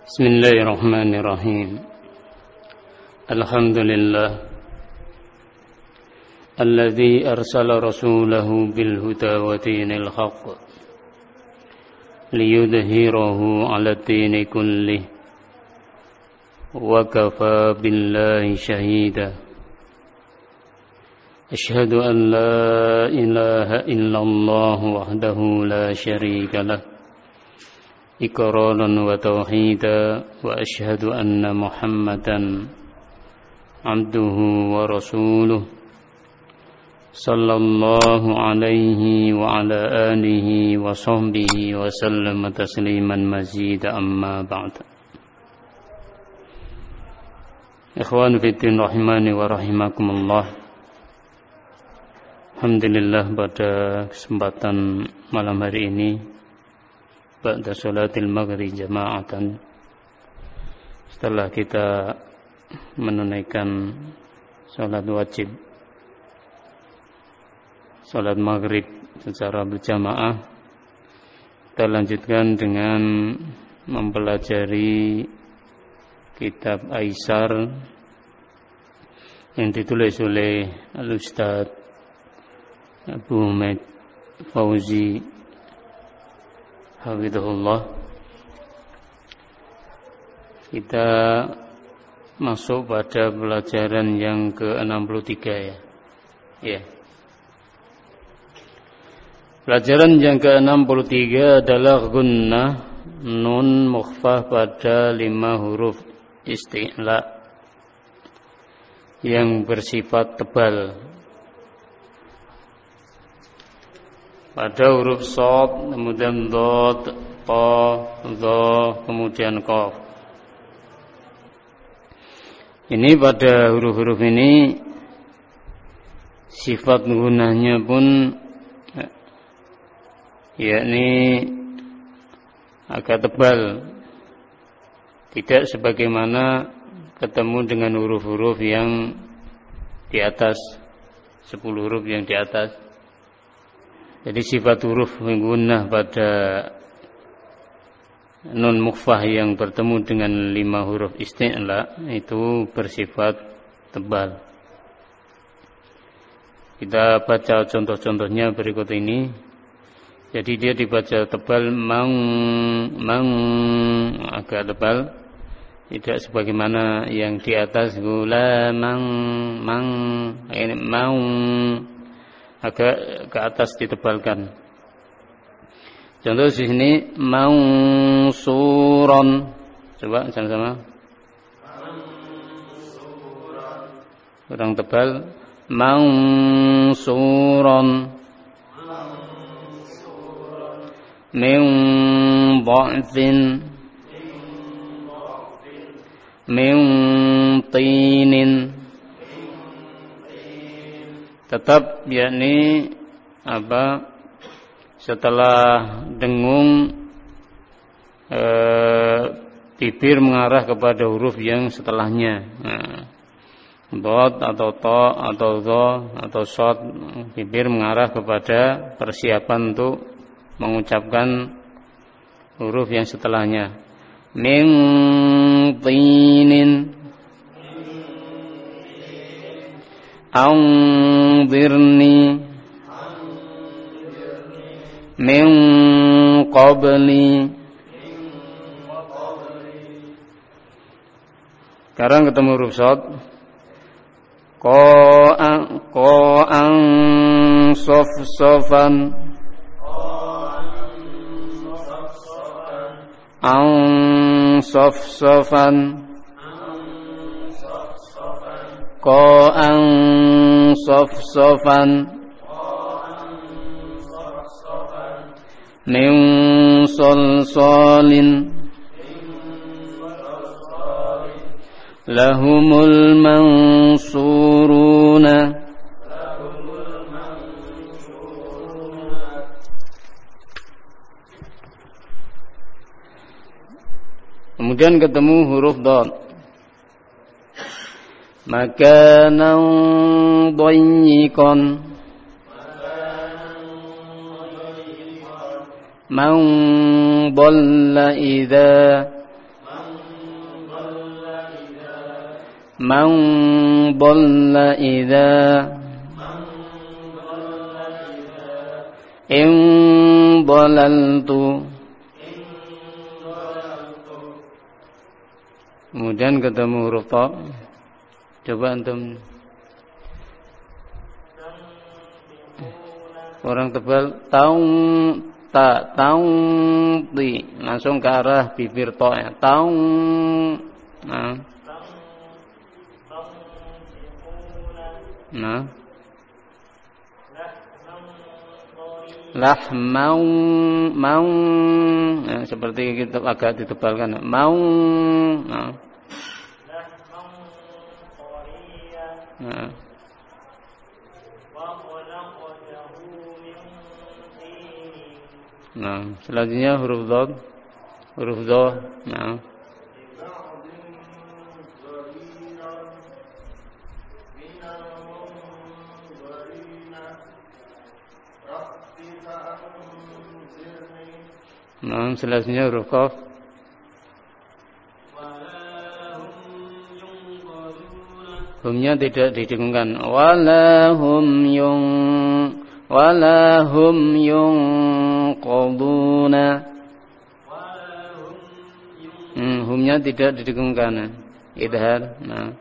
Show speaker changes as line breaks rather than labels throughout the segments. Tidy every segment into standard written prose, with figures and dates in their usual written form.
بسم الله الرحمن الرحيم الحمد لله الذي أرسل رسوله بالهدى ودين الحق ليظهره على الدين كله وكفى بالله شهيدا أشهد أن لا إله إلا الله وحده لا شريك له إقرارا وتوحيدا وأشهد أن محمدا عبده ورسوله صلى الله عليه وعلى آله وصحبه وسلم تسليما مزيدا أما بعد. Ikhwan fiddin rahimani wa rahimakumullah. Alhamdulillah pada kesempatan malam hari ini ba'da sholatil maghrib jama'atan, setelah kita menunaikan sholat wajib sholat maghrib secara berjamaah, kita lanjutkan dengan mempelajari kitab Aisar yang ditulis oleh Al-Ustadz Abu Humaid Fauzi hafizahullah. Kita masuk pada pelajaran yang ke-63 ya. Pelajaran yang ke-63 adalah gunnah nun mukhfah pada 5 huruf isti'la yang bersifat tebal. Pada huruf shad, kemudian dot, ta, dha, kemudian qaf. Ini pada huruf-huruf ini sifat gunanya pun yakni agak tebal, tidak sebagaimana ketemu dengan huruf-huruf yang di atas, 10 huruf yang di atas. Jadi sifat huruf gunnah pada nun mukhfah yang bertemu dengan 5 huruf isti'la itu bersifat tebal. Kita baca contoh-contohnya berikut ini. Jadi dia dibaca tebal, mang agak tebal, tidak sebagaimana yang di atas gula mang ini mau agak ke atas ditebalkan. Contoh di sini mausuron. Coba sama-sama. Kurang tebal. Mausuron. Min dha'fin. Min tinin. Tetap yakni apa, setelah dengung bibir mengarah kepada huruf yang setelahnya. Dot atau ta atau dha atau shad, bibir mengarah kepada persiapan untuk mengucapkan huruf yang setelahnya. Min tinin. Anzirni min qabli. Sekarang ketemu huruf shad. Qa'an sofsofan. An sofsofan. Qa'an sofsofan. Min solsolin. Lahumul mansuruna. Kemudian ketemu huruf dad. Makanan dayyiqan. Man dhalla idza Man dhalla idza in dhalaltu. Kemudian ketemu huruf ta. Coba antum. Orang tebal taung ti langsung ke arah bibir ta ya. Taung. Nah. Nah. Lahmau mau ya, seperti kita agak ditebalkan mau nah. Nah. Nah, selanjutnya huruf dhad. Huruf dha. Nah. Nah, selanjutnya huruf qaf. Humnya tidak didengungkan. Walahum yunqaduna. Humnya tidak didengungkan. Idhar. Nah.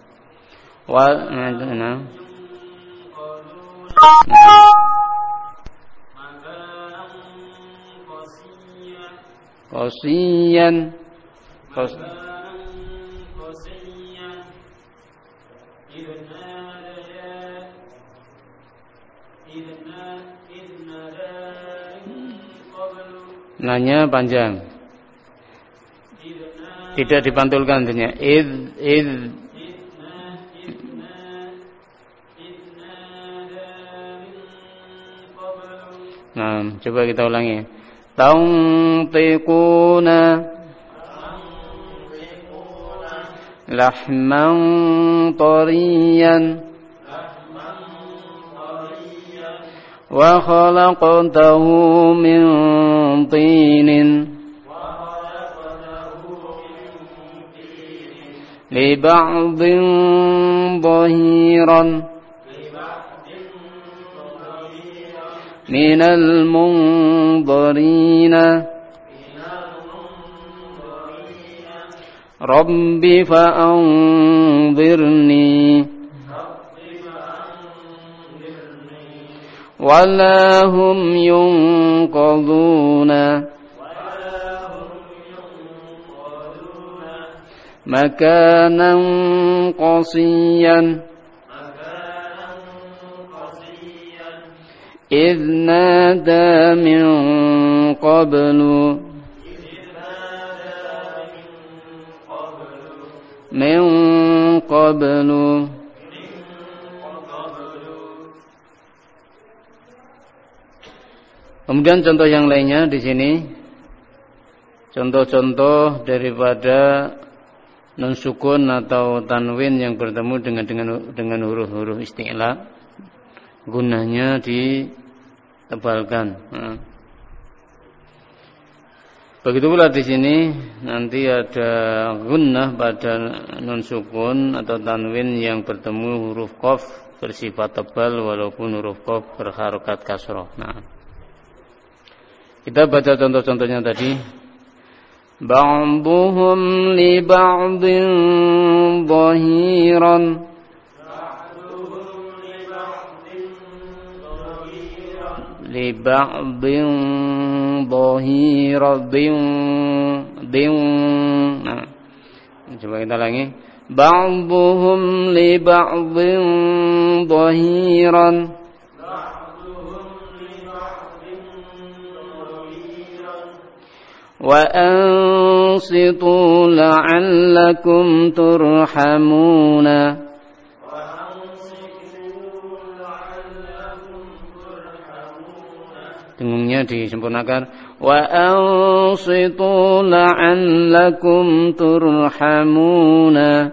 Nah. Qasiyan. Nanya panjang. Tidak dipantulkan artinya. Nah, coba kita ulangi. Tantiquna lahman tariyan wa khalaqtahu min tinin li ba'dhin dhahiran minal munzarina Rabbi fa'anzirni wala hum yunqaduna makanan qasiyan إذ نادى من قبل Kemudian contoh yang lainnya di sini, contoh-contoh daripada nun sukun atau tanwin yang bertemu dengan huruf-huruf isti'la, gunanya ditebalkan. Nah. Begitu pula di sini nanti ada gunnah pada nun sukun atau tanwin yang bertemu huruf qaf bersifat tebal walaupun huruf qaf berharokat kasroh. Nah, kita baca contoh-contohnya tadi. Ba'duhum li ba'din dhahiran li ba'din dhahiran. Nah, coba kita lagi. Ba'duhum li ba'din dhahiran wa ansitu la'allakum turhamuna. Dengungnya disempurnakan. Wa ansitu la'allakum turhamuna.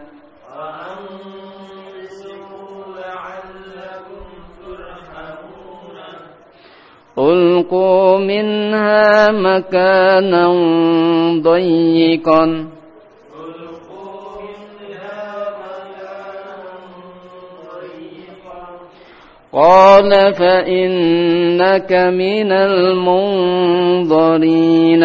Ulqu minha makanan dayyiqan
قال فإنك من المنظرين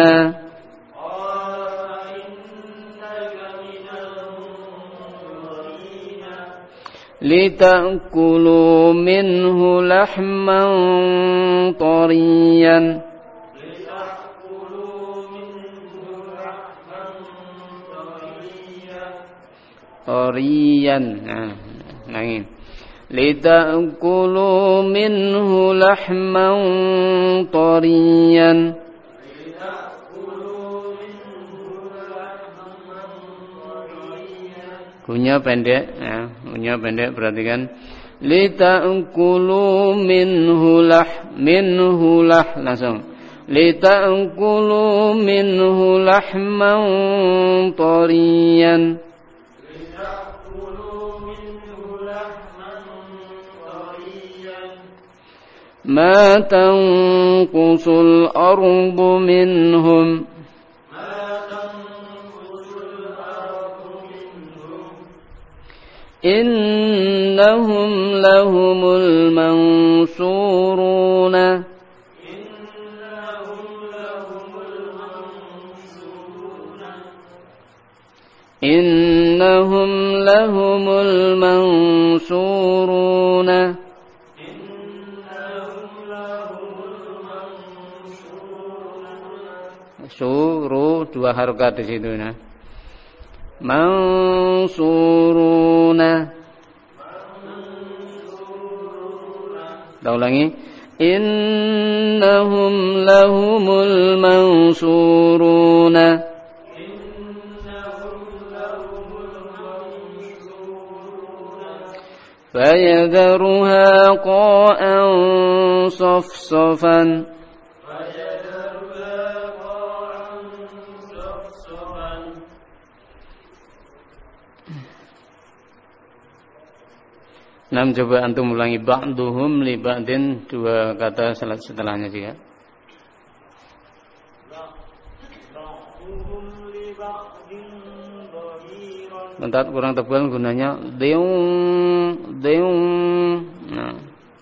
لتأكلوا منه لحما طريا لتأكلوا منه لحما طريا Gunya pendek ya, gunya pendek perhatikan. Lita'kulu minhu langsung. Lita'kulu minhu lahman tariyan. Ma tanqusul ardu minhum إنهم لهم المنصورون إنهم لهم المنصورون Suru dua harokat di situ nah. Mansuruna. Kita ulangi. Innahum lahumul mansuruna. Fayadharuha qa'an safsafan. Nah, coba antum ulangi ba'duhum li ba'din dua kata setelahnya juga. Bentar kurang tebal gunanya deung. Nah.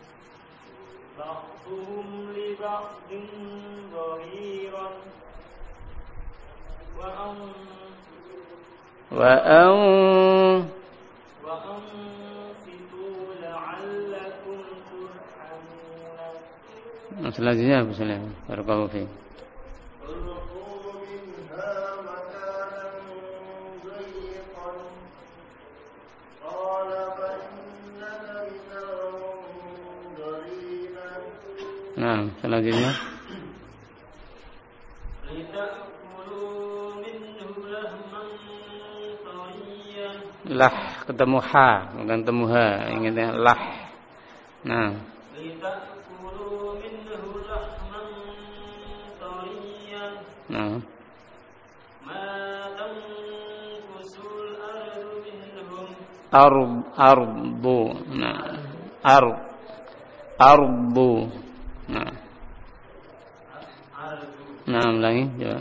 Wa selanjutnya misalnya barakallahu fi Nah, selanjutnya lah ketemu ha, bukan ketemu ha, ingatnya lah. Nah, arbu. Nah, arbu. Nah. Nah, ulangi coba.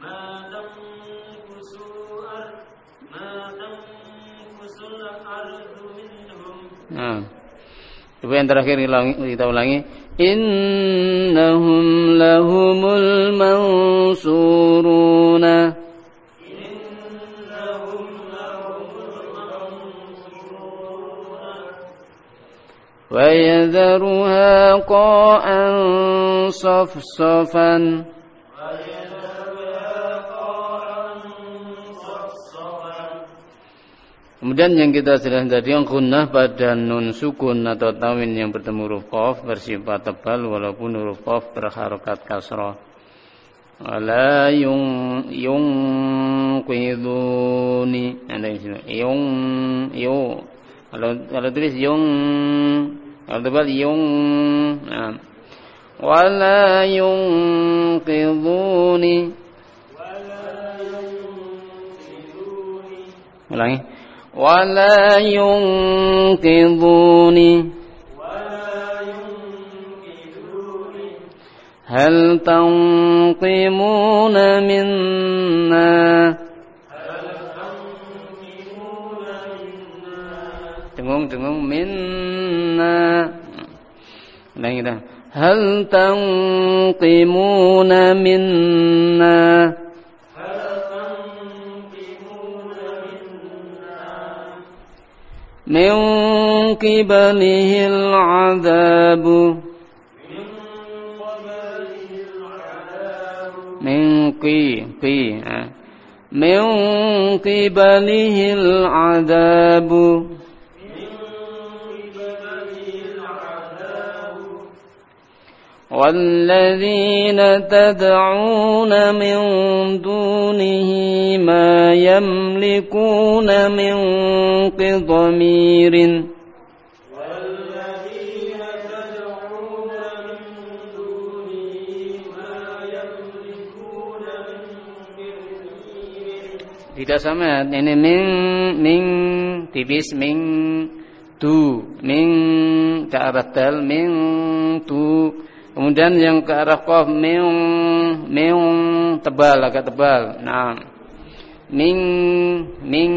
Nah. Coba yang terakhir kita ulangi. Innahum lahumul mansuruna. Wa yadharuha qa'an safsafan. Kemudian yang kita jelaskan tadi yang gunnah pada nun sukun atau tanwin yang bertemu huruf qaf bersifat tebal walaupun huruf qaf berharokat kasrah. Wala yunqiduni. Ada di sini. Kalau tulis kalau tebal nah. Wala yunqiduni. Ulangi. Wala yunqiduni. Hal tanqimuna minna. Dengung minna. Ulangi dah. Hal tanqimuna minna min qibalihil adabu min qibalihil adabu والذين تدعون من دونه ما يملكون من قطمير tidak sama ini ming tipis ming tu ming ke arah dal ming tu. Kemudian yang ke arah qaf meung tebal agak tebal. Nah. Ming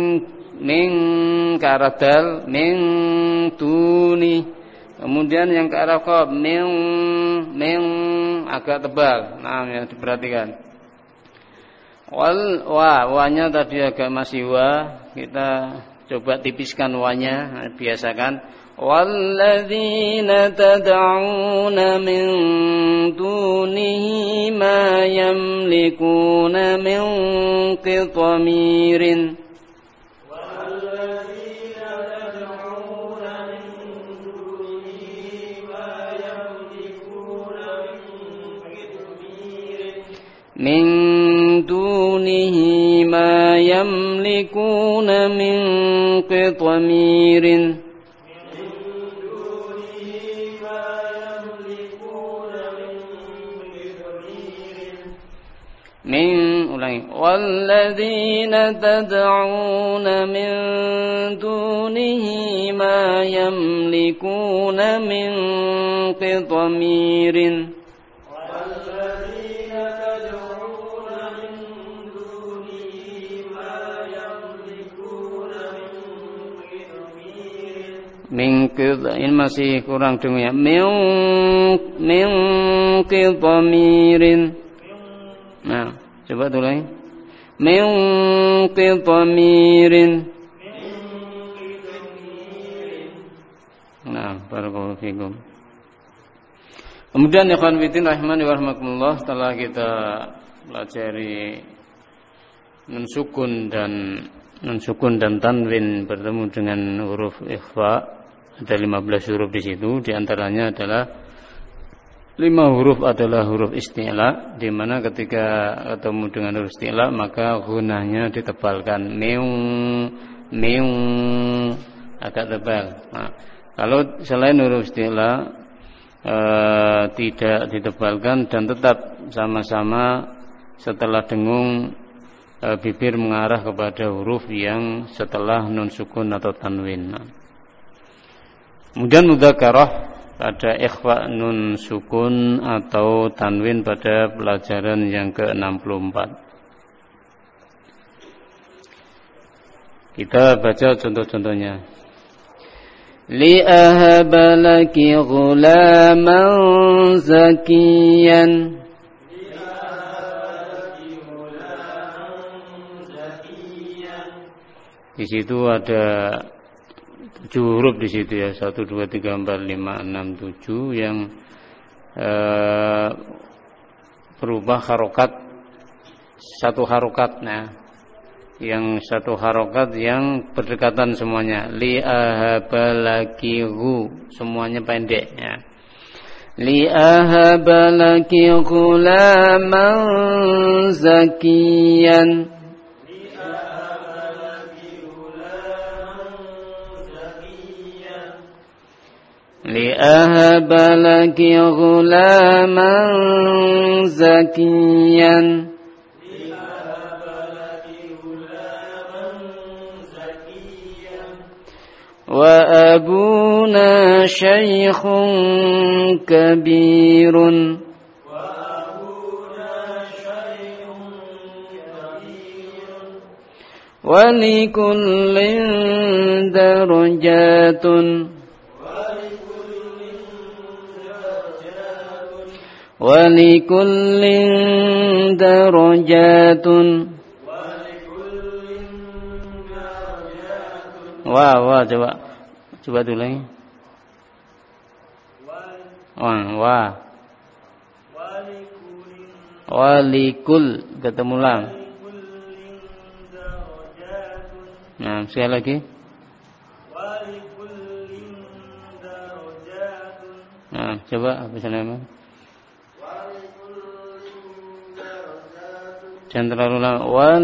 ke arah dal ming tuni. Kemudian yang ke arah qaf meung agak tebal. Nah, ya diperhatikan. Wa-nya tadi agak masih wa, kita coba tipiskan wa-nya, biasakan. وَالَّذِينَ تَدْعُونَ مِن دُونِهِ مَا يَمْلِكُونَ مِن قِطْمِيرٍ مِن دُونِهِ مَا يَمْلِكُونَ مِن قِطْمِيرٍ والذين تدعون من دونه ما يملكون من قطمير والذين تدعون من دونه ما يملكون من قطمير ini masih kurang dengarnya min qitamirin. Nah, coba tulis. Min qitamirin. Nah, barakallahu fikum. Kemudian ikhwan fillah rahimani wa rahmakumullah, setelah kita pelajari nun sukun dan tanwin bertemu dengan huruf ikhfa, ada 15 huruf di situ, di antaranya adalah 5 huruf adalah huruf isti'la, di mana ketika ketemu dengan huruf isti'la maka gunanya ditebalkan meung agak tebal. Nah, kalau selain huruf isti'la tidak ditebalkan dan tetap sama-sama setelah dengung bibir mengarah kepada huruf yang setelah nun sukun atau tanwin. Nah, kemudian mudzakarah pada ikhfa nun sukun atau tanwin pada pelajaran yang ke-64. Kita baca contoh-contohnya. Li ahaba laki ghulaman zakiyan. Di situ ada 7 huruf di situ ya, 1, 2, 3, 4, 5, 6, 7 yang berubah harokat, satu harokat. Nah, yang satu harokat yang berdekatan semuanya. Li ahabalakihu, semuanya pendek ya. Li ahabalaki ghulaman zakiyan. لأهب لك غلاما زكيا وأبونا شيخ كبير ولكل درجات Walikullin darajatun. Wah, coba dulu lagi. Wah. Walikul ketemu lam. Nah, sekali lagi. Nah, coba apa nama? Jangan terlalu lama.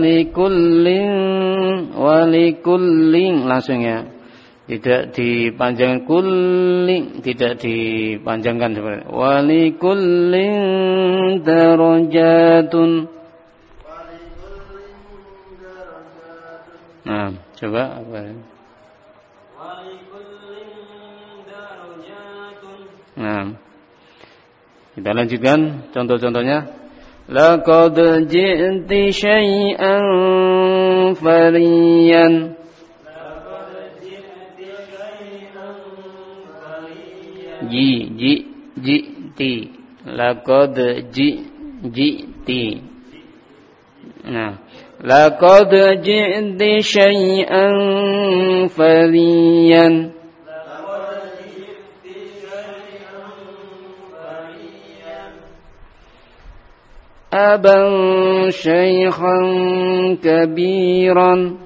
Walikullin langsung ya. Tidak dipanjangkan kulling, tidak dipanjangkan seperti walikullin darajatun. Nah, coba apa? Nah, kita lanjutkan contoh-contohnya. Laqad ji'ti syai'an fariyan. Ji'ti. Laqad ji'ti. Nah, laqad ji'ti syai'an fariyan. Aban syaikhan kabiran.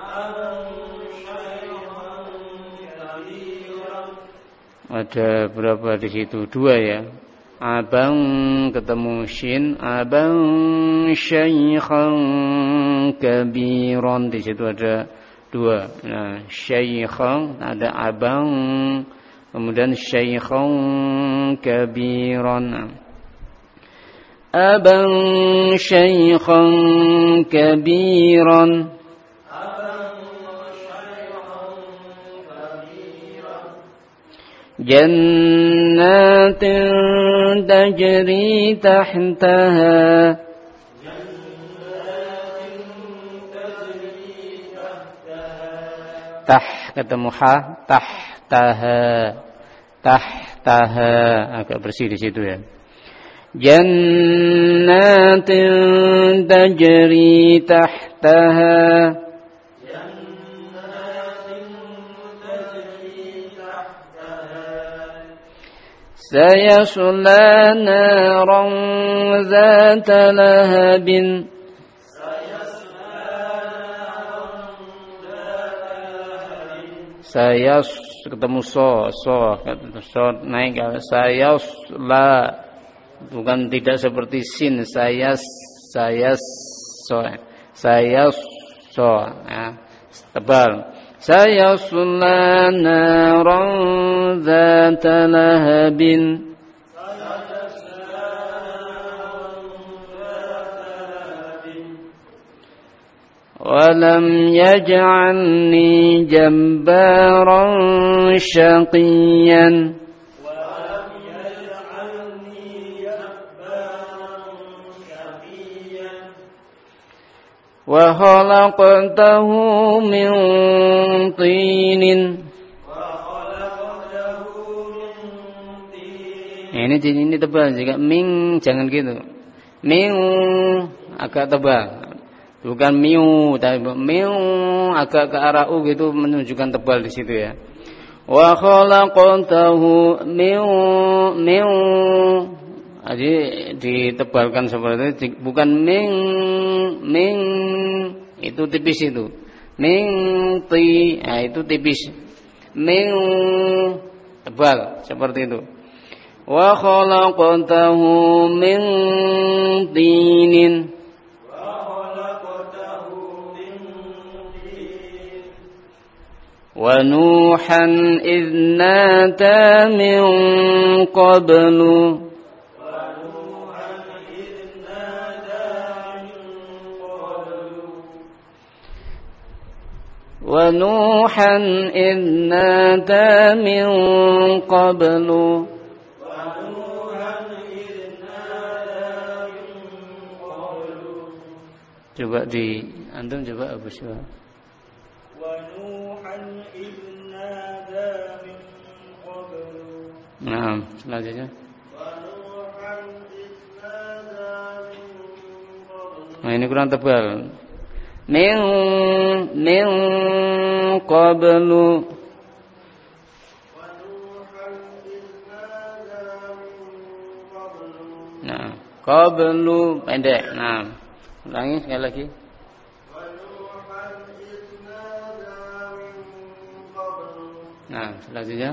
Ada berapa di situ? Dua ya. Abang ketemu shin. Abang syaikhan kabiran. Di situ ada dua. Nah, syaikhan ada abang, kemudian syaikhan kabiran. Aban syaikhan kabiran. Jannatin tajri tahtaha. Tah ketemu ha, tahtaha agak bersih di situ ya. Jannatin tajri tahtaha. Sayasla naran zata lahabin. Sayas ketemu so naik sayasla. Bukan tidak seperti sin saya so ya, tebal. Saya sulana zata lahabin. Walam yaj'alni jabbaran syaqiyan. Wa khalaqtahu min tinin. Ini tebal, jika ming jangan gitu. Ming agak tebal. Bukan miu, tapi miu agak ke arah u gitu menunjukkan tebal di situ ya. Wa khalaqtahu miu. Jadi ditebalkan seperti itu, bukan ming itu tipis itu. Ming ti, nah itu tipis. Ming tebal seperti itu. Wa khalaqtahu min tinin. Wa nuhan idh nata min qablu. ونوحا إذ نادى من قبل. Coba di antum coba Abu Syuha. ونوحا إذ نادى من قبل. Nah, selanjutnya. ونوحا إذ
Nah, ini kurang tebal. Min qablu. Nah, qablu pendek. Nah, ulangi sekali lagi. Nah, selanjutnya.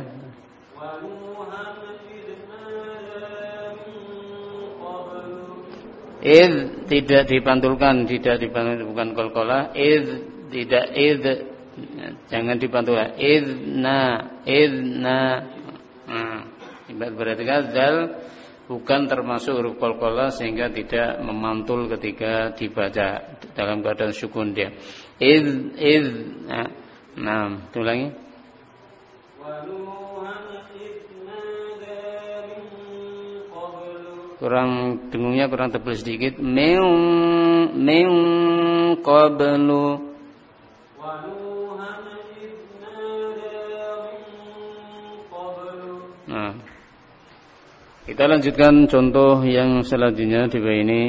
Tidak dipantulkan, bukan qalqalah. Tidak jangan dipantulkan. Idna. Nah, berarti zal bukan termasuk huruf qalqalah sehingga tidak memantul ketika dibaca dalam keadaan sukun dia. Nah, ulangi. Kurang dengungnya kurang tebal sedikit. Min qablu. Nah, kita lanjutkan contoh yang selanjutnya di bawah ini.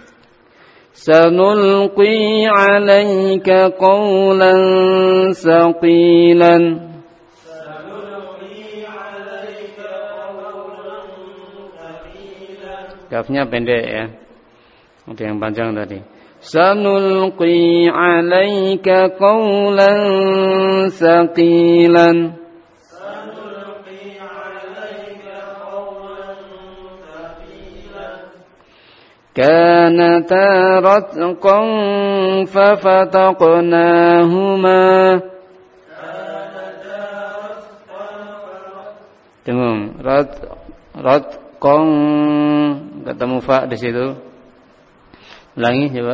Sanulqi 'alaika qawlan saqilan. Kafnya pendek ya. Ada yang panjang tadi. Sanulqi 'alaika qawlan saqilan. Kanata ratqan fafataqnahuma. Dengung, ratqan ketemu fa di situ. Ulangi coba.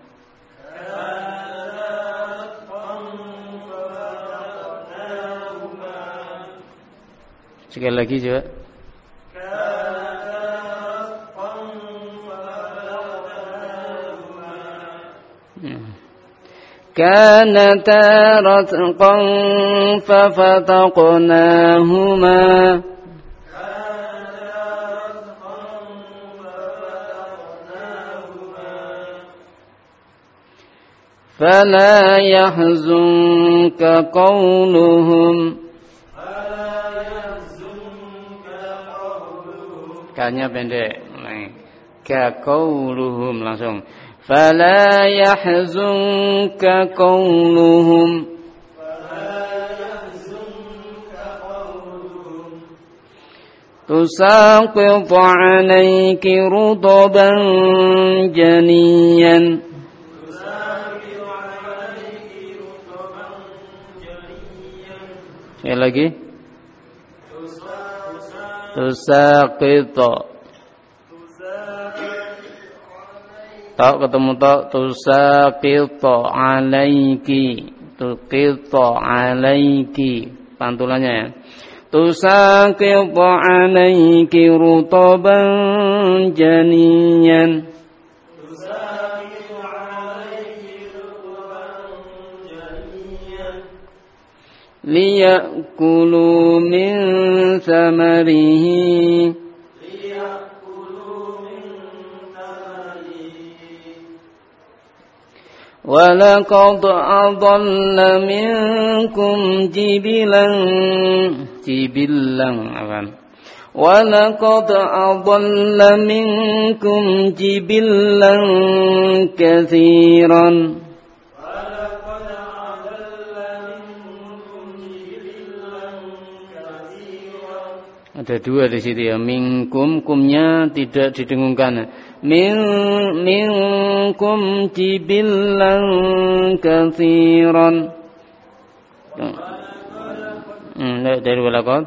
Sekali lagi coba. Kanata ratqan fafataqnahuma. Fala yahzunka qawluhum. Kanya pendek. Ka qawluhum langsung. Fala yahzunka qawluhum. Tusaqit 'alayki rutban janiyan. Sekali lagi. Tusaqita. Tak ketemu tak. Tusaqita 'alaiki. Tuqita 'alaiki. Pantulannya ya. Tusaqita 'alaiki rutaban janiyan. Liya'kulu min thamarihi. Walaqad adalla minkum jibilan. Walaqad adalla minkum jibilan katsiran. Ada dua di situ ya. Minkum, kumnya tidak didengungkan. Minkum jibilan katsiran. Dari walaqad.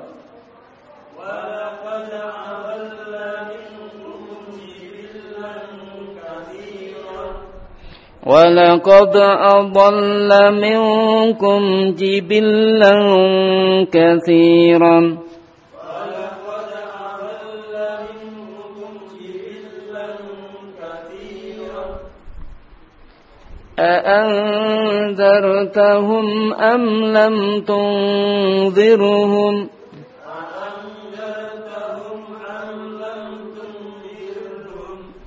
Walaqad adalla minkum jibilan katsiran. أأنذرتهم أم لم تنذرهم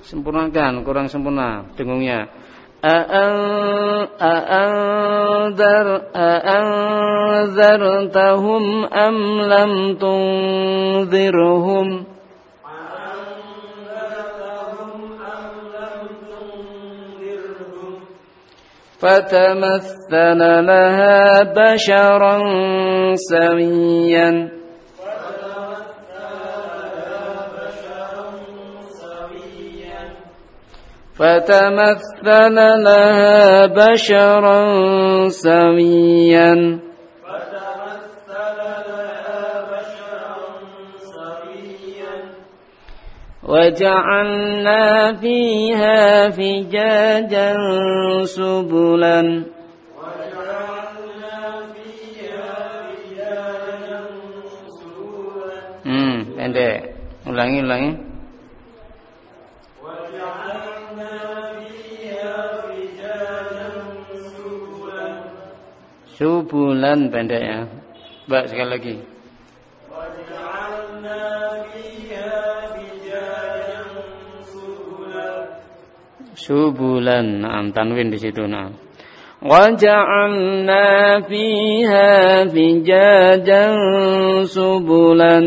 Sempurnakan, kurang sempurna dengungnya. أأنذرتهم أم لم تنذرهم فتمثل لها بشرا سويا فتمثل لها بشرا سويا وجعلنا فيها فجاجا سبلا pendek. Ulangi. Subulan pendek ya. Mbak sekali lagi. Subulan, na'am tanwin di situ, na'am. وَجَعَلْنَا فِيهَا فِجَاجًا سُبُلًا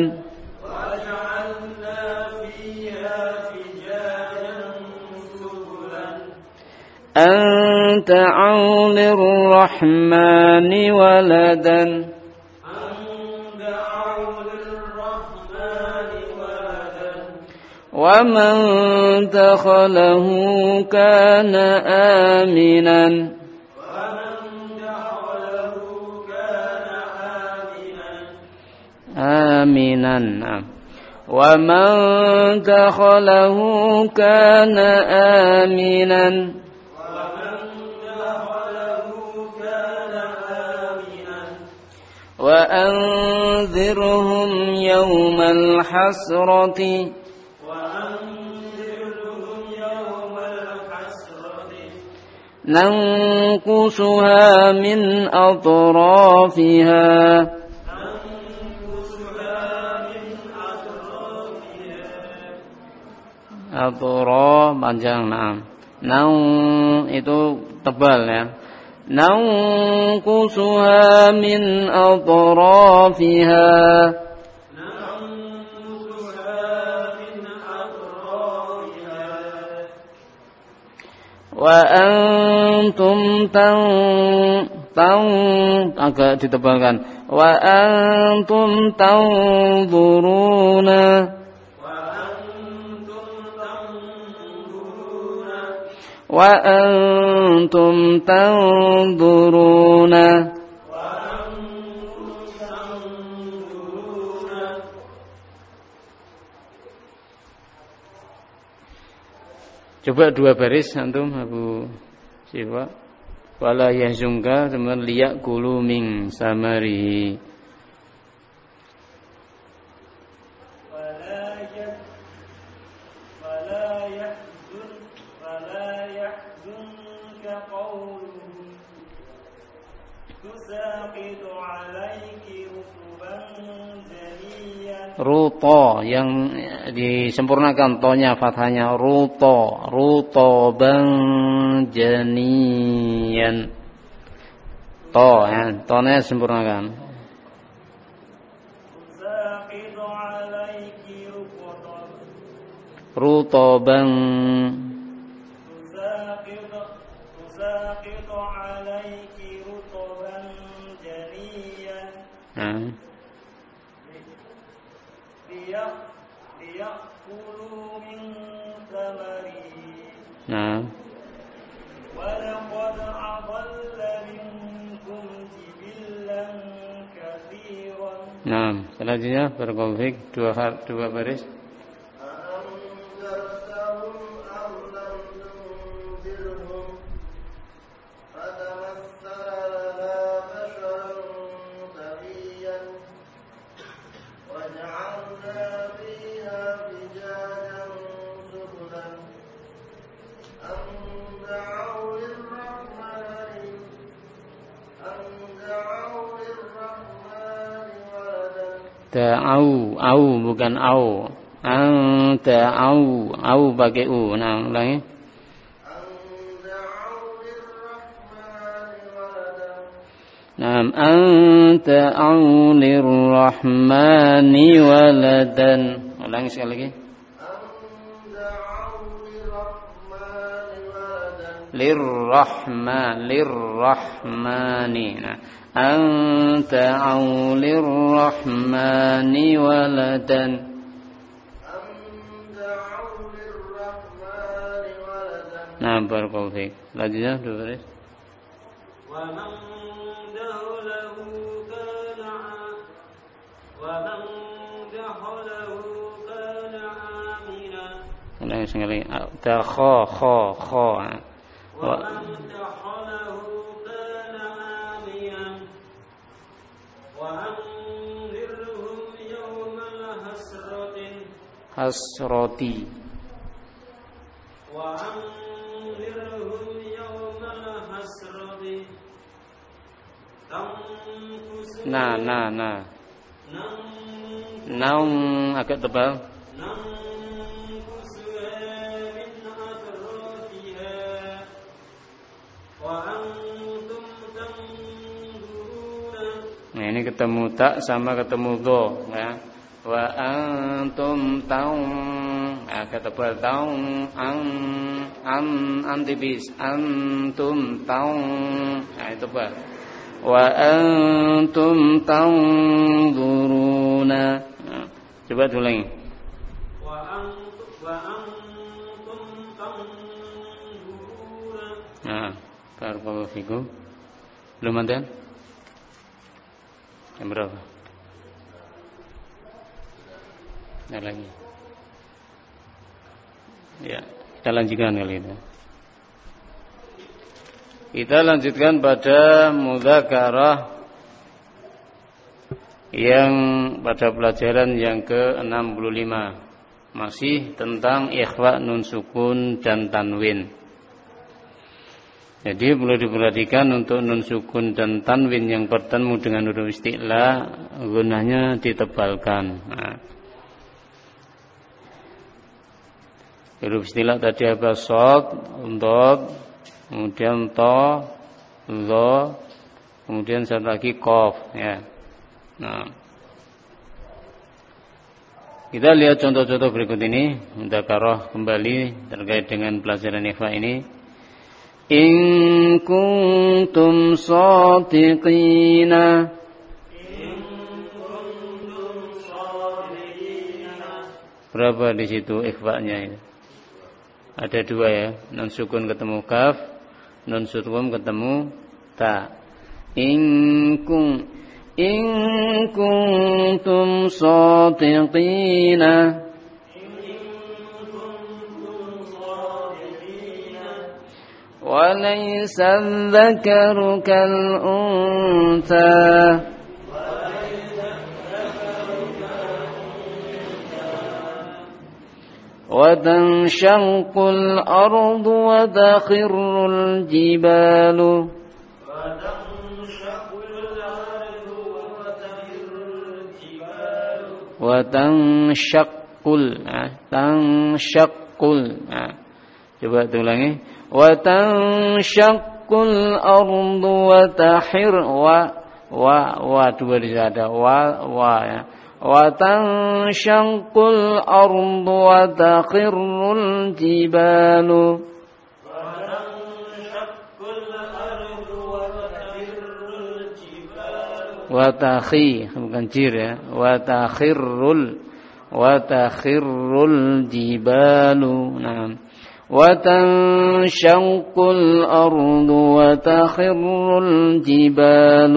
أَن دَعَوْا لِلرَّحْمَنِ وَلَدًا وَمَنْ دَخَلَهُ كَانَ آمِنًا وَمَنْ دَخَلَهُ كَانَ آمِنًا وَأَنذِرْهُمْ يَوْمَ الْحَسْرَةِ ننقصها من أطرافها أطراف panjang, na'am. Naung itu tebal ya. ننقصها من أطرافها وأنتم agak ditebalkan. وأنتم تنظرون وأنتم تنظرون Coba dua baris antum Abu Siwa. Wala yahzunka teman liyak kulu min samari. Ruto yang disempurnakan tonya fathahnya ruto bang janian to ya tonya sempurnakan ruto bang Nah. Walaqad adalla minkum jibillan katsiran. Nah, selanjutnya berkonflik dua baris. Au bukan au.
anta au pakai u. Nah, ulangi. Naam, anta au lirrahmani waladan. Ulangi sekali lagi. Lirrahmani. Nah, anta au lirrahmani waladan. Nah, barakallahu fiik. Lanjutnya dua baris. Ulangi sekali. Ta kha hasrati. Nah. Naum agak tebal. Nah, ini ketemu tak sama ketemu do, ya. Wa antum taum, agak tebal taum, antibis, antum taum, nah itu tebal. Wa antum tanzuruna. Nah, coba ulangi. Wa antum tanzuruna. Nah, barakallahu fikum. Belum ada? Yang berapa? Nah, lagi. Ya, kita lanjutkan kali ini. Kita lanjutkan pada mudzakarah yang pada pelajaran yang ke-65. Masih tentang ikhfa nun sukun dan tanwin. Jadi perlu diperhatikan untuk nun sukun dan tanwin yang bertemu dengan huruf isti'la, gunanya ditebalkan. Nah, huruf isti'la tadi apa? Shad, dad, kemudian ta, dha, kemudian satu lagi qaf, ya. Nah, kita lihat contoh-contoh berikut ini. Mudzakarah kembali terkait dengan pelajaran ikhfa ini. In kuntum shadiqina. Berapa di situ ikhfa-nya ini? Ada dua ya, nun sukun ketemu kaf, nun sukun ketemu ta. In kuntum shadiqina. Wa laysa dzakaru kal untha. وتنشق الأرض وتخر الجبال وتنشق coba ulangi وتنشق الأرض وتخر wa dua di sana ada wa ya. وتنشق الأرض وتخر الجبال وتخي bukan jir ya. وتخر الجبال. Nah, وتنشق الأرض وتخر الجبال.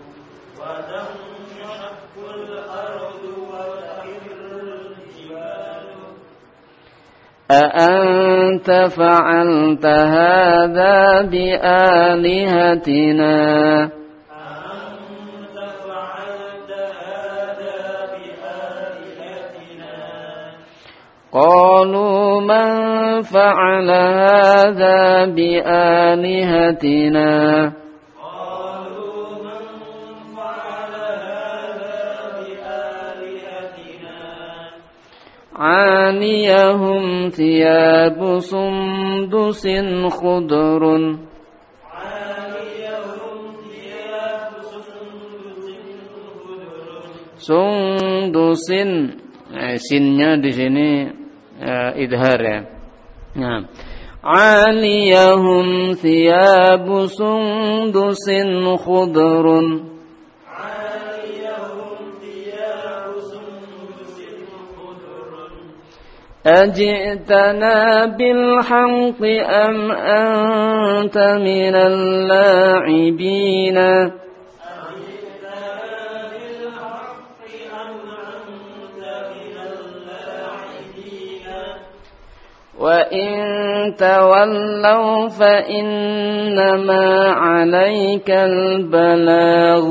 أأنت فعلت هذا بآلهتنا قالوا من فعل هذا بآلهتنا
'aliyahum thiyabu sundusin khudrun. Sundusin, sinnya di sini idhar ya. Nah, 'aliyahum thiyabu sundusin khudrun. أجئتنا بالحق أم أنت من اللاعبين وإن تولوا فإنما عليك البلاغ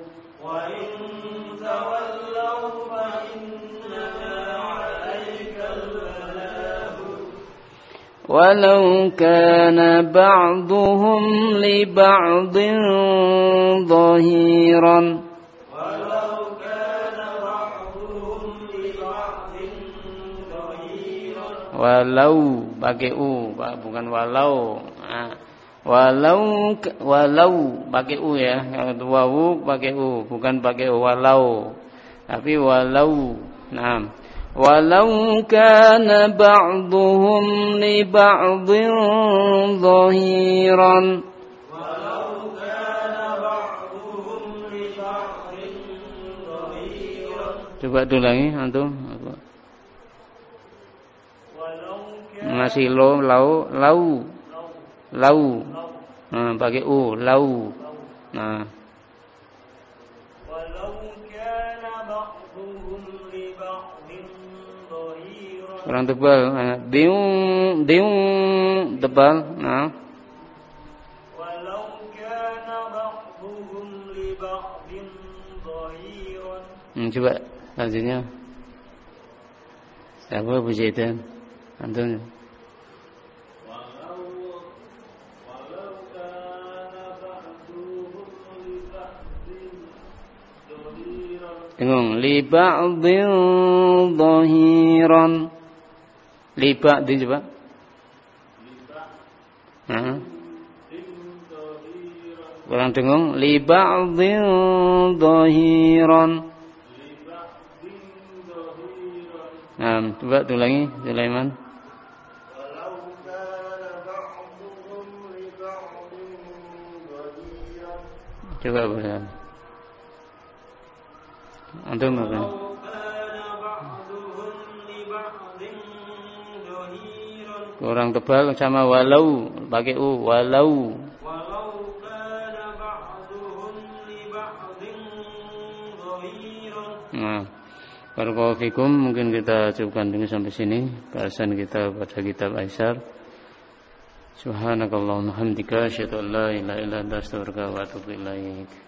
ولو كان بعضهم لبعض ظهيرا walau pakai u bukan walau. Walau pakai u ya, wawu pakai u bukan pakai walau tapi walau. Nah, walau kana ba'duhum li ba'din zahiran. Coba ulangi antum. Masih lau. Nah, pakai u, lau. Nah. Kurang tebal. Diung tebal. Nah. Coba selanjutnya. Siapa Bu Zaidan? Antum. Tengok li ba'dhin dhahiran. Li ba'dhin coba. Kurang tengok li ba'dhin dhahiran. Nah, coba ulangi Sulaiman. Coba boleh. Antum apa? Kurang tebal sama walau pakai u, walau. Nah, barakallahu fikum, mungkin kita cukupkan dulu sampai sini bahasan kita pada kitab Aisar. Subhanakallahumma hamdika asyhadu an la ilaha illa anta astaghfiruka wa atubu ilaik.